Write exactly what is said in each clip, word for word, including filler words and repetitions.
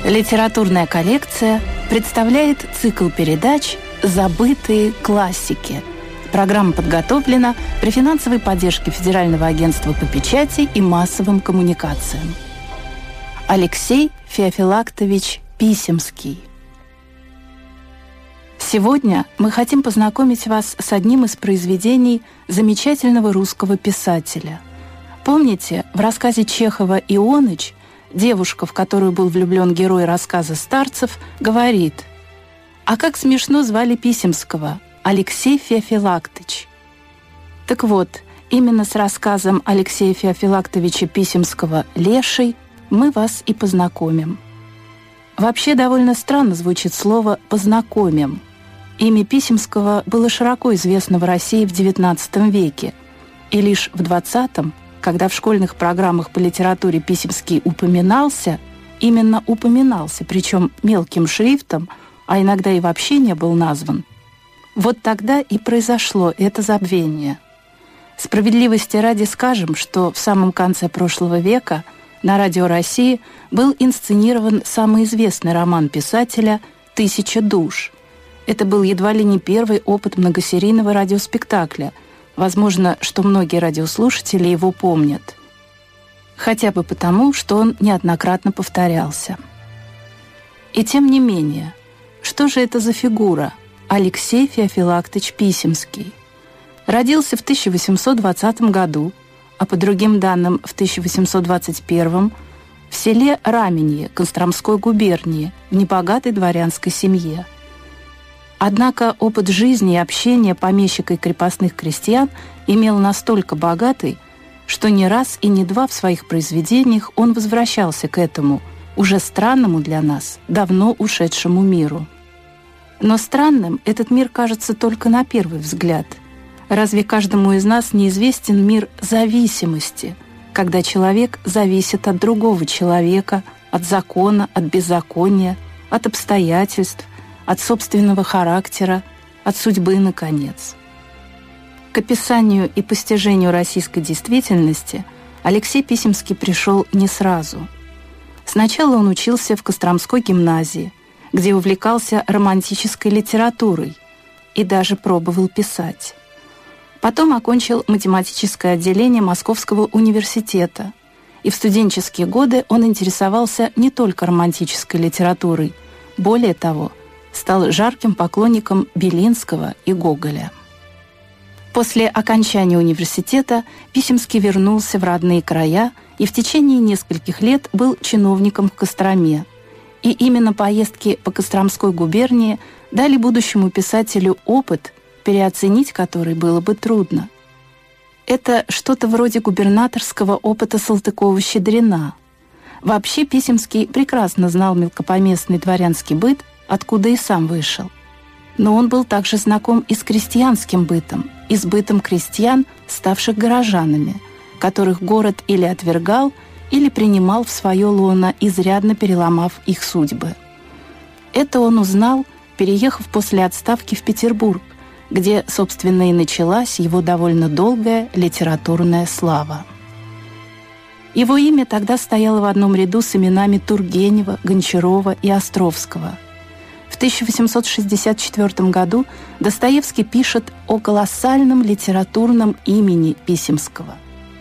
Литературная коллекция представляет цикл передач «Забытые классики». Программа подготовлена при финансовой поддержке Федерального агентства по печати и массовым коммуникациям. Алексей Феофилактович Писемский. Сегодня мы хотим познакомить вас с одним из произведений замечательного русского писателя. Помните, в рассказе Чехова «Ионыч» девушка, в которую был влюблен герой рассказа «Старцев», говорит: «А как смешно звали Писемского, Алексей Феофилактович». Так вот, именно с рассказом Алексея Феофилактовича Писемского «Леший» мы вас и познакомим. Вообще довольно странно звучит слово «познакомим». Имя Писемского было широко известно в России в девятнадцатом веке, и лишь в двадцатом, когда в школьных программах по литературе Писемский упоминался, именно упоминался, причем мелким шрифтом, а иногда и вообще не был назван, вот тогда и произошло это забвение. Справедливости ради скажем, что в самом конце прошлого века на Радио России был инсценирован самый известный роман писателя «Тысяча душ». Это был едва ли не первый опыт многосерийного радиоспектакля. Возможно, что многие радиослушатели его помнят. Хотя бы потому, что он неоднократно повторялся. И тем не менее, что же это за фигура Алексей Феофилактович Писемский? Родился в тысяча восемьсот двадцатом году, а по другим данным в тысяча восемьсот двадцать первом, в селе Раменье Костромской губернии в небогатой дворянской семье. Однако опыт жизни и общения помещика и крепостных крестьян имел настолько богатый, что не раз и не два в своих произведениях он возвращался к этому, уже странному для нас, давно ушедшему миру. Но странным этот мир кажется только на первый взгляд. Разве каждому из нас неизвестен мир зависимости, когда человек зависит от другого человека, от закона, от беззакония, от обстоятельств, от собственного характера, от судьбы, наконец? К описанию и постижению российской действительности Алексей Писемский пришел не сразу. Сначала он учился в Костромской гимназии, где увлекался романтической литературой и даже пробовал писать. Потом окончил математическое отделение Московского университета, и в студенческие годы он интересовался не только романтической литературой, более того, стал жарким поклонником Белинского и Гоголя. После окончания университета Писемский вернулся в родные края и в течение нескольких лет был чиновником в Костроме. И именно поездки по Костромской губернии дали будущему писателю опыт, переоценить который было бы трудно. Это что-то вроде губернаторского опыта Салтыкова-Щедрина. Вообще Писемский прекрасно знал мелкопоместный дворянский быт, откуда и сам вышел. Но он был также знаком и с крестьянским бытом, и с бытом крестьян, ставших горожанами, которых город или отвергал, или принимал в свое лоно, изрядно переломав их судьбы. Это он узнал, переехав после отставки в Петербург, где, собственно, и началась его довольно долгая литературная слава. Его имя тогда стояло в одном ряду с именами Тургенева, Гончарова и Островского. В тысяча восемьсот шестьдесят четвёртом году Достоевский пишет о колоссальном литературном имени Писемского.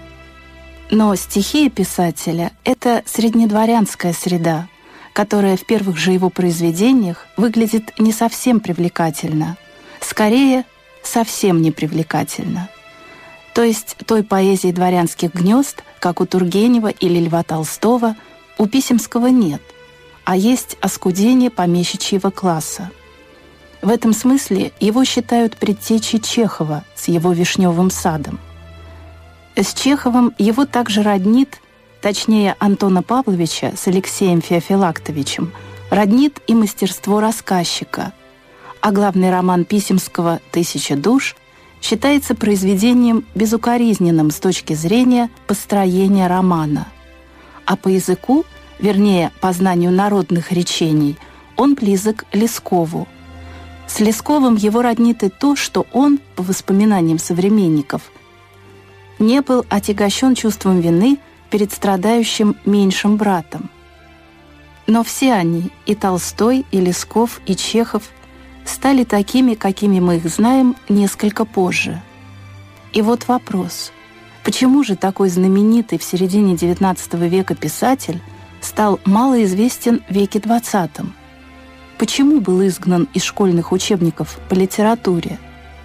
Но стихия писателя — это среднедворянская среда, которая в первых же его произведениях выглядит не совсем привлекательно, скорее, совсем не привлекательно. То есть той поэзии дворянских гнезд, как у Тургенева или Льва Толстого, у Писемского нет, а есть оскудение помещичьего класса. В этом смысле его считают предтечей Чехова с его «Вишневым садом». С Чеховым его также роднит, точнее Антона Павловича с Алексеем Феофилактовичем, роднит и мастерство рассказчика, а главный роман Писемского «Тысяча душ» считается произведением безукоризненным с точки зрения построения романа. А по языку, вернее, по знанию народных речений, он близок Лескову. С Лесковым его роднит и то, что он, по воспоминаниям современников, не был отягощен чувством вины перед страдающим меньшим братом. Но все они, и Толстой, и Лесков, и Чехов, стали такими, какими мы их знаем, несколько позже. И вот вопрос: почему же такой знаменитый в середине девятнадцатого века писатель стал малоизвестен в веке двадцатом? Почему был изгнан из школьных учебников по литературе?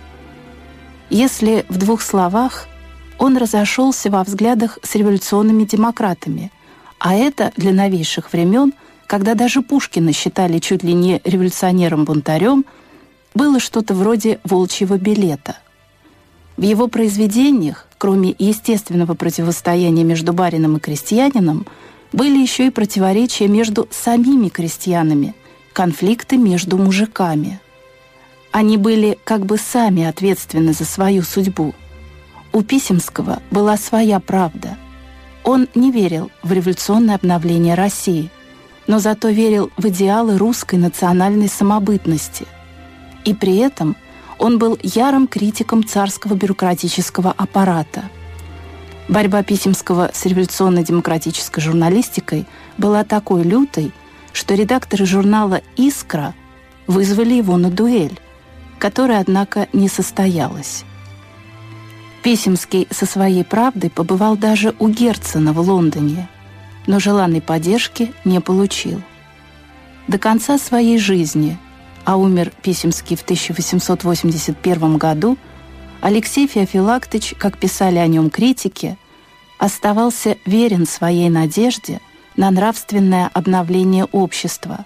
Если в двух словах, он разошелся во взглядах с революционными демократами, а это для новейших времен, когда даже Пушкина считали чуть ли не революционером-бунтарем, было что-то вроде волчьего билета. В его произведениях, кроме естественного противостояния между барином и крестьянином, были еще и противоречия между самими крестьянами, конфликты между мужиками. Они были как бы сами ответственны за свою судьбу. У Писемского была своя правда. Он не верил в революционное обновление России, но зато верил в идеалы русской национальной самобытности. И при этом он был ярым критиком царского бюрократического аппарата. Борьба Писемского с революционно-демократической журналистикой была такой лютой, что редакторы журнала «Искра» вызвали его на дуэль, которая, однако, не состоялась. Писемский со своей правдой побывал даже у Герцена в Лондоне, но желанной поддержки не получил. До конца своей жизни, а умер Писемский в тысяча восемьсот восемьдесят первом году, Алексей Феофилактович, как писали о нем критики, оставался верен своей надежде на нравственное обновление общества.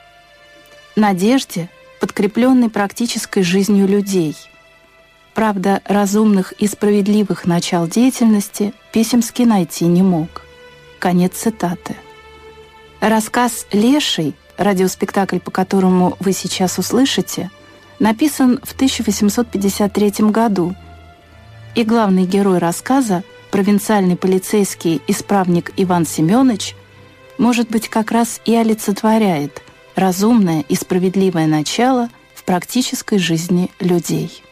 Надежде, подкрепленной практической жизнью людей. Правда, разумных и справедливых начал деятельности Писемский найти не мог. Конец цитаты. Рассказ «Леший», радиоспектакль, по которому вы сейчас услышите, написан в тысяча восемьсот пятьдесят третьем году, и главный герой рассказа, провинциальный полицейский исправник Иван Семенович, может быть, как раз и олицетворяет разумное и справедливое начало в практической жизни людей.